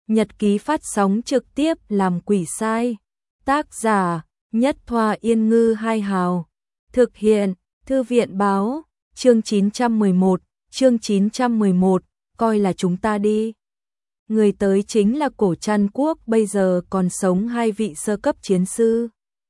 Nhật ký phát sóng trực tiếp làm quỷ sai. Tác giả Nhất Thoa Yên Ngư Hai Hào. Thực hiện Thư viện Báo. Chương 911, coi là chúng ta đi. Người tới chính là Cổ Trăn Quốc, bây giờ còn sống hai vị sơ cấp chiến sư.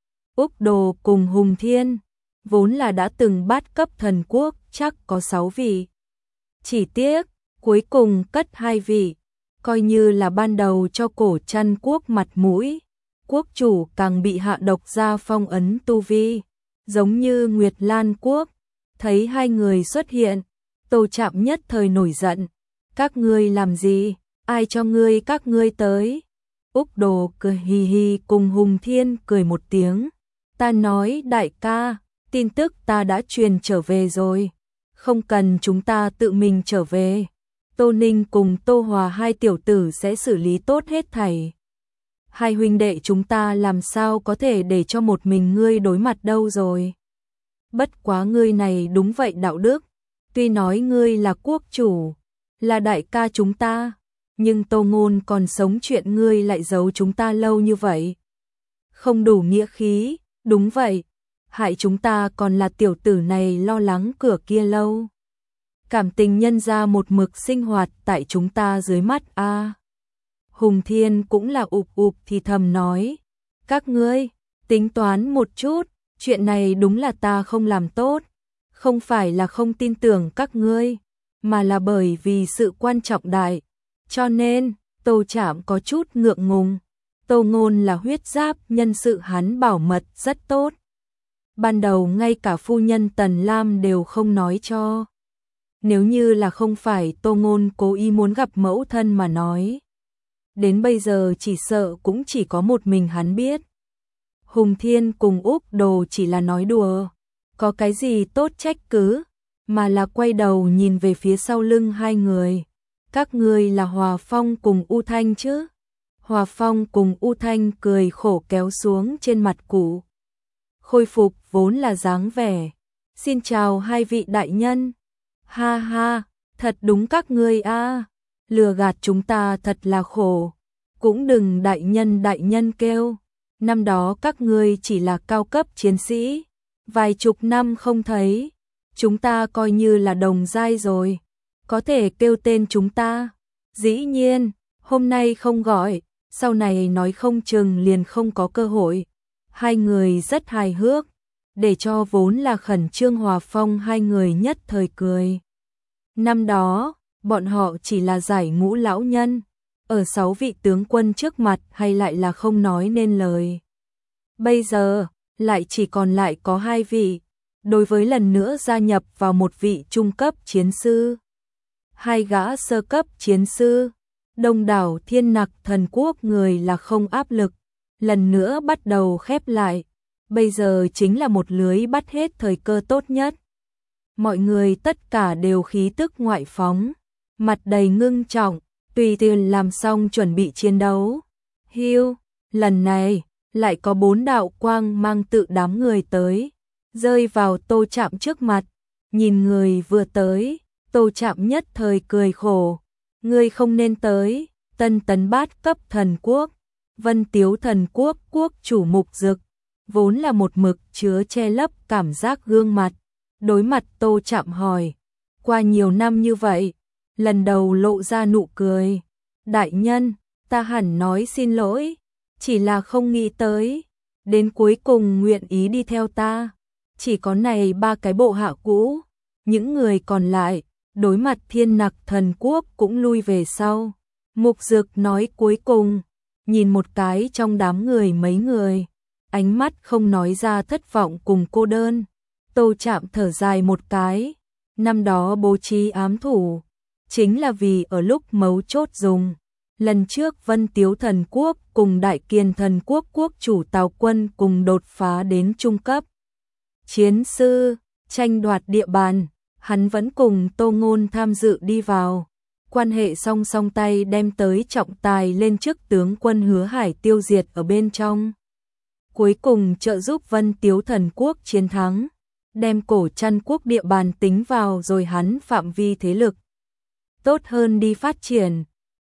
Úc Đồ cùng Hùng Thiên, vốn là đã từng bát cấp thần quốc, chắc có 6 vị. Chỉ tiếc, cuối cùng cất 2 vị, coi như là ban đầu cho Cổ Trăn Quốc mặt mũi. Quốc chủ càng bị hạ độc ra phong ấn tu vi, giống như Nguyệt Lan Quốc. Thấy hai người xuất hiện, Tô Trạm nhất thời nổi giận. Các ngươi làm gì? Ai cho ngươi các ngươi tới? Úc Đồ cười hì hì cùng Hùng Thiên cười một tiếng. Ta nói đại ca, tin tức ta đã truyền trở về rồi. Không cần chúng ta tự mình trở về. Tô Ninh cùng Tô Hòa hai tiểu tử sẽ xử lý tốt hết thảy. Hai huynh đệ chúng ta làm sao có thể để cho một mình ngươi đối mặt đâu rồi. Bất quá ngươi này đúng vậy đạo đức. Tuy nói ngươi là quốc chủ, là đại ca chúng ta, nhưng Tô Ngôn còn sống chuyện ngươi lại giấu chúng ta lâu như vậy. Không đủ nghĩa khí, đúng vậy. Hại chúng ta còn là tiểu tử này lo lắng cửa kia lâu. Cảm tình nhân ra một mực sinh hoạt tại chúng ta dưới mắt a. Hùng Thiên cũng là ụp thì thầm nói. Các ngươi, tính toán một chút, chuyện này đúng là ta không làm tốt. Không phải là không tin tưởng các ngươi, mà là bởi vì sự quan trọng đại. Cho nên, Tô Trạm có chút ngượng ngùng. Tô Ngôn là huyết giáp, nhân sự hắn bảo mật rất tốt. Ban đầu ngay cả phu nhân Tần Lam đều không nói cho. Nếu như là không phải Tô Ngôn cố ý muốn gặp mẫu thân mà nói, đến bây giờ chỉ sợ cũng chỉ có một mình hắn biết. Hùng Thiên cùng Úc Đồ chỉ là nói đùa, có cái gì tốt trách cứ, mà là quay đầu nhìn về phía sau lưng hai người. Các ngươi là Hòa Phong cùng U Thanh chứ? Hòa Phong cùng U Thanh cười khổ kéo xuống trên mặt cụ. Khôi phục vốn là dáng vẻ. Xin chào hai vị đại nhân. Ha ha, thật đúng các ngươi a, lừa gạt chúng ta thật là khổ. Cũng đừng đại nhân kêu. Năm đó các ngươi chỉ là cao cấp chiến sĩ, vài chục năm không thấy, chúng ta coi như là đồng giai rồi. Có thể kêu tên chúng ta. Dĩ nhiên, hôm nay không gọi, sau này nói không chừng liền không có cơ hội. Hai người rất hài hước, để cho vốn là khẩn trương Hòa Phong hai người nhất thời cười. Năm đó, bọn họ chỉ là giải ngũ lão nhân, ở 6 vị tướng quân trước mặt hay lại là không nói nên lời. Bây giờ, lại chỉ còn lại có 2 vị, đối với lần nữa gia nhập vào một vị trung cấp chiến sư. 2 gã sơ cấp chiến sư, đông đảo Thiên Nặc thần quốc người là không áp lực, lần nữa bắt đầu khép lại, bây giờ chính là một lưới bắt hết thời cơ tốt nhất. Mọi người tất cả đều khí tức ngoại phóng, mặt đầy ngưng trọng, tùy tiện làm xong chuẩn bị chiến đấu. Hiu, lần này, lại có 4 đạo quang mang tự đám người tới, rơi vào Tô Trạm trước mặt, nhìn người vừa tới. Tô Trạm nhất thời cười khổ. Ngươi không nên tới. Tân tấn bát cấp thần quốc, Vân Tiếu thần quốc quốc chủ Mục Dực, vốn là một mực chứa che lấp cảm giác gương mặt. Đối mặt Tô Trạm hỏi, qua nhiều năm như vậy, lần đầu lộ ra nụ cười. Đại nhân, ta hẳn nói xin lỗi, chỉ là không nghĩ tới, đến cuối cùng nguyện ý đi theo ta. Chỉ có này 3 cái bộ hạ cũ, những người còn lại đối mặt Thiên Nặc thần quốc cũng lui về sau. Mục Dực nói cuối cùng, nhìn một cái trong đám người mấy người, ánh mắt không nói ra thất vọng cùng cô đơn. Tô Trạm thở dài một cái, năm đó bố trí ám thủ, chính là vì ở lúc mấu chốt dùng. Lần trước Vân Tiếu thần quốc cùng Đại Kiền thần quốc quốc chủ Tào Quân cùng đột phá đến trung cấp chiến sư, tranh đoạt địa bàn. Hắn vẫn cùng Tô Ngôn tham dự đi vào, quan hệ song song tay đem tới trọng tài lên trước tướng quân Hứa Hải tiêu diệt ở bên trong. Cuối cùng trợ giúp Vân Tiếu thần quốc chiến thắng, đem Cổ Trăn quốc địa bàn tính vào rồi hắn phạm vi thế lực tốt hơn đi phát triển.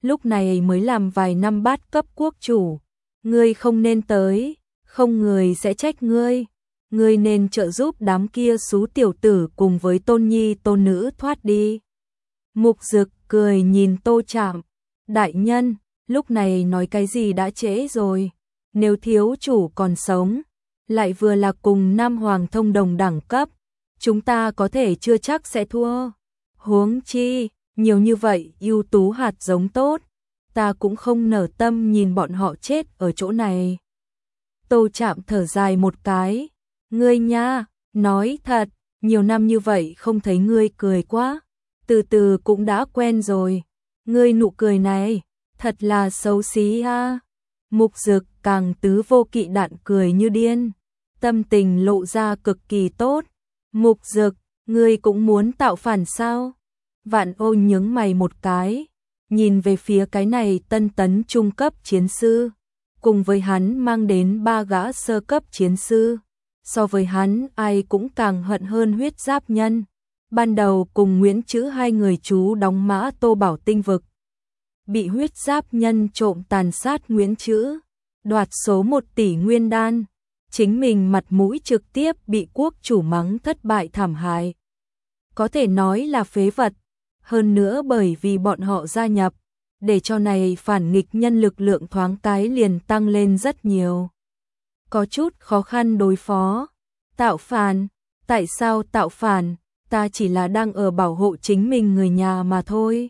lúc này mới làm vài năm bát cấp quốc chủ. Ngươi không nên tới, không người sẽ trách ngươi. Ngươi nên trợ giúp đám kia xú tiểu tử cùng với tôn nhi tôn nữ thoát đi. Mục Dực cười nhìn Tô Trạm. Đại nhân, lúc này nói cái gì đã trễ rồi. Nếu thiếu chủ còn sống, lại vừa là cùng Nam Hoàng thông đồng đẳng cấp, chúng ta có thể chưa chắc sẽ thua. Huống chi, nhiều như vậy ưu tú hạt giống tốt, ta cũng không nở tâm nhìn bọn họ chết ở chỗ này. Tô Trạm thở dài một cái. Ngươi nha, nói thật, nhiều năm như vậy không thấy ngươi cười quá. Từ từ cũng đã quen rồi. Ngươi nụ cười này, thật là xấu xí ha. Mục Dực càng tứ vô kỵ đạn cười như điên. Tâm tình lộ ra cực kỳ tốt. Mục Dực, ngươi cũng muốn tạo phản sao? Vạn Ô nhướng mày một cái, nhìn về phía cái này tân tấn trung cấp chiến sư. Cùng với hắn mang đến 3 gã sơ cấp chiến sư. So với hắn ai cũng càng hận hơn huyết giáp nhân. Ban đầu cùng Nguyễn Trữ hai người chú đóng mã Tô Bảo tinh vực. Bị huyết giáp nhân trộm tàn sát Nguyễn Trữ, đoạt số 1 tỷ nguyên đan. Chính mình mặt mũi trực tiếp bị quốc chủ mắng thất bại thảm hại. Có thể nói là phế vật. Hơn nữa bởi vì bọn họ gia nhập, để cho này phản nghịch nhân lực lượng thoáng cái liền tăng lên rất nhiều. Có chút khó khăn đối phó. Tạo phản? Tại sao tạo phản? Ta chỉ là đang ở bảo hộ chính mình người nhà mà thôi.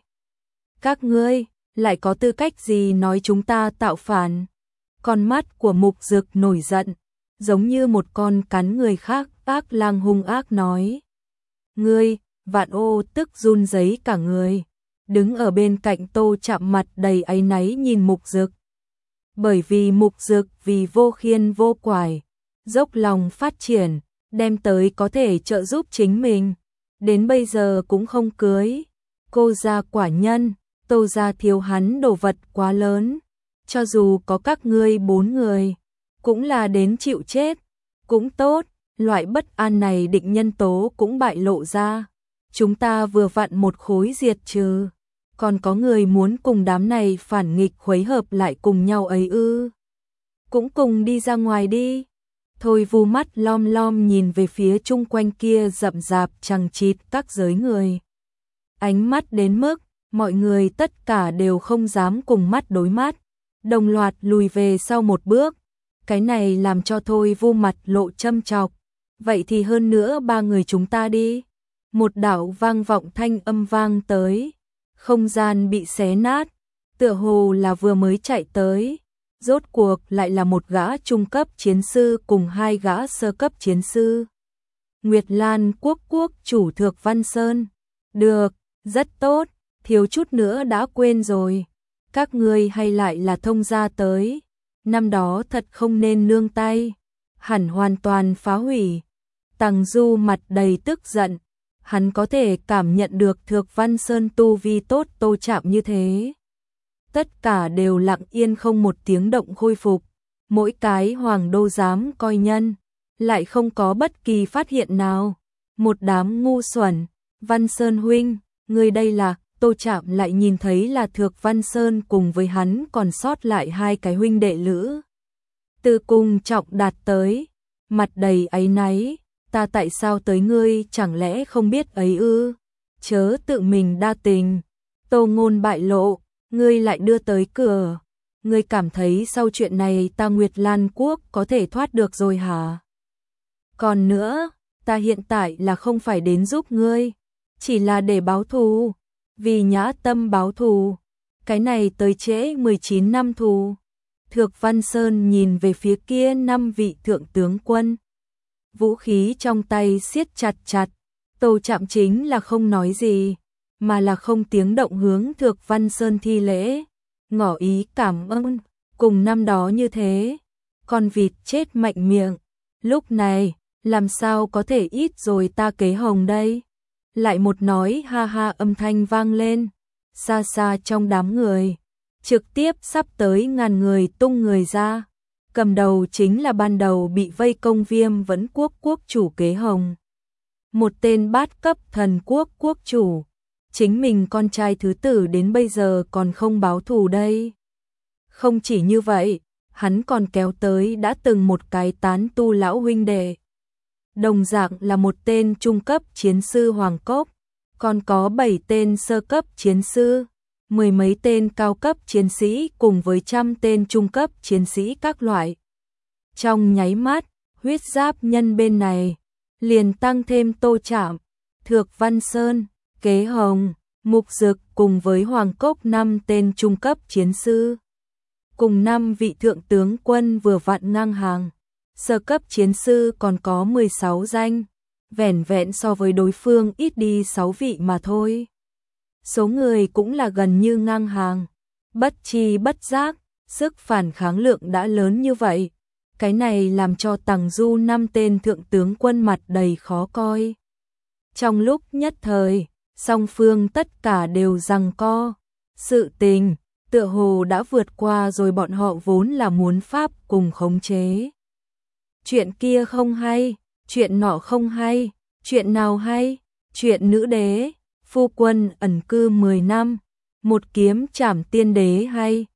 Các ngươi lại có tư cách gì nói chúng ta tạo phản? Con mắt của Mục Dực nổi giận, giống như một con cắn người khác, ác lang hung ác nói. Ngươi, Vạn Ô tức run rẩy cả người, đứng ở bên cạnh Tô Trạm mặt đầy áy náy nhìn Mục Dực. Bởi vì Mục Dực vì vô khiên vô quải, dốc lòng phát triển, đem tới có thể trợ giúp chính mình, đến bây giờ cũng không cưới. Cô gia quả nhân, Tô gia thiếu hắn đồ vật quá lớn, cho dù có các ngươi 4 người, cũng là đến chịu chết. Cũng tốt, loại bất an này định nhân tố cũng bại lộ ra. Chúng ta vừa vặn một khối diệt trừ, còn có người muốn cùng đám này phản nghịch khuấy hợp lại cùng nhau ấy ư? Cũng cùng đi ra ngoài đi. Thôi Vu mắt lom lom nhìn về phía chung quanh kia rậm rạp chằng chịt các giới người. Ánh mắt đến mức mọi người tất cả đều không dám cùng mắt đối mắt, đồng loạt lùi về sau một bước. Cái này làm cho Thôi Vu mặt lộ châm chọc. Vậy thì hơn nữa 3 người chúng ta đi. Một đạo vang vọng thanh âm vang tới, không gian bị xé nát, tựa hồ là vừa mới chạy tới, rốt cuộc lại là một gã trung cấp chiến sư cùng 2 gã sơ cấp chiến sư. Nguyệt Lan quốc chủ Thược Văn Sơn. Được, rất tốt, thiếu chút nữa đã quên rồi. Các ngươi hay lại là thông gia tới, năm đó thật không nên nương tay, hẳn hoàn toàn phá hủy. Tằng Du mặt đầy tức giận. Hắn có thể cảm nhận được Thược Văn Sơn tu vi tốt Tô Trạm như thế. Tất cả đều lặng yên không một tiếng động khôi phục. Mỗi cái hoàng đô dám coi nhân, lại không có bất kỳ phát hiện nào. Một đám ngu xuẩn. Văn Sơn huynh, người đây là... Tô Trạm lại nhìn thấy là Thược Văn Sơn cùng với hắn còn sót lại 2 cái huynh đệ lữ. Từ cùng Trọng Đạt tới, mặt đầy áy náy. Ta tại sao tới ngươi chẳng lẽ không biết ấy ư? Chớ tự mình đa tình. Tô Ngôn bại lộ, ngươi lại đưa tới cửa. Ngươi cảm thấy sau chuyện này ta Nguyệt Lan quốc có thể thoát được rồi hả? Còn nữa, ta hiện tại là không phải đến giúp ngươi, chỉ là để báo thù, vì nhã tâm báo thù. Cái này tới trễ 19 năm thù. Thược Văn Sơn nhìn về phía kia 5 vị thượng tướng quân. Vũ khí trong tay siết chặt chặt, Tô Trạm chính là không nói gì, mà là không tiếng động hướng Thược Văn Sơn thi lễ, ngỏ ý cảm ơn, cùng năm đó như thế. Con vịt chết mạnh miệng, lúc này, làm sao có thể ít rồi ta kế hồng đây? Lại một nói ha ha âm thanh vang lên, xa xa trong đám người, trực tiếp sắp tới ngàn người tung người ra. Cầm đầu chính là ban đầu bị vây công Viêm Vẫn quốc chủ Kế Hồng. Một tên bát cấp thần quốc quốc chủ, chính mình con trai thứ tử đến bây giờ còn không báo thù đây. Không chỉ như vậy, hắn còn kéo tới đã từng một cái tán tu lão huynh đệ. Đồng dạng là một tên trung cấp chiến sư Hoàng Cốc, còn có 7 tên sơ cấp chiến sư, 10 mấy tên cao cấp chiến sĩ cùng với trăm tên trung cấp chiến sĩ các loại. Trong nháy mắt, huyết giáp nhân bên này liền tăng thêm Tô Trạm, Thược Văn Sơn, Kế Hồng, Mục Dực cùng với Hoàng Cốc 5 tên trung cấp chiến sư. Cùng 5 vị thượng tướng quân vừa vặn ngang hàng. Sơ cấp chiến sư còn có 16 danh, vẻn vẹn so với đối phương ít đi 6 vị mà thôi. Số người cũng là gần như ngang hàng, bất chi bất giác, sức phản kháng lượng đã lớn như vậy. Cái này làm cho Tằng Du 5 tên thượng tướng quân mặt đầy khó coi. Trong lúc nhất thời, song phương tất cả đều giằng co. Sự tình, tựa hồ đã vượt qua rồi bọn họ vốn là muốn pháp cùng khống chế. Chuyện kia không hay, chuyện nọ không hay, chuyện nào hay, chuyện nữ đế, phu quân ẩn cư 10 năm, một kiếm trảm tiên đế hay,